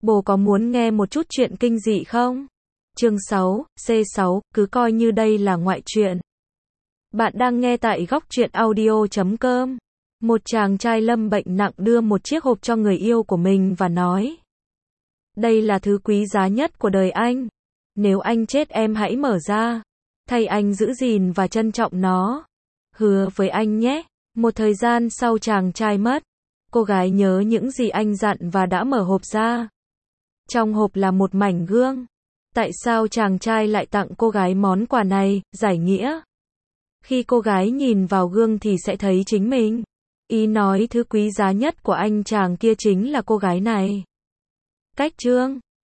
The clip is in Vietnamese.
Bố có muốn nghe một chút chuyện kinh dị không? Chương 6, C6, cứ coi như đây là ngoại truyện. Bạn đang nghe tại góc truyện audio.com. Một chàng trai lâm bệnh nặng đưa một chiếc hộp cho người yêu của mình và nói: đây là thứ quý giá nhất của đời anh. Nếu anh chết em hãy mở ra. Thay anh giữ gìn và trân trọng nó. Hứa với anh nhé. Một thời gian sau chàng trai mất, cô gái nhớ những gì anh dặn và đã mở hộp ra. Trong hộp là một mảnh gương. Tại sao chàng trai lại tặng cô gái món quà này? Giải nghĩa. Khi cô gái nhìn vào gương thì sẽ thấy chính mình. Ý nói thứ quý giá nhất của anh chàng kia chính là cô gái này. Cách chương